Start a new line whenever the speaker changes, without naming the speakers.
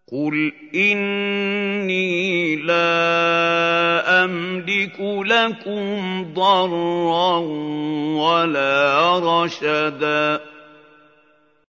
قُلْ إِنِّي لَا أَمْلِكُ لَكُمْ ضَرًّا وَلَا رَشَدًا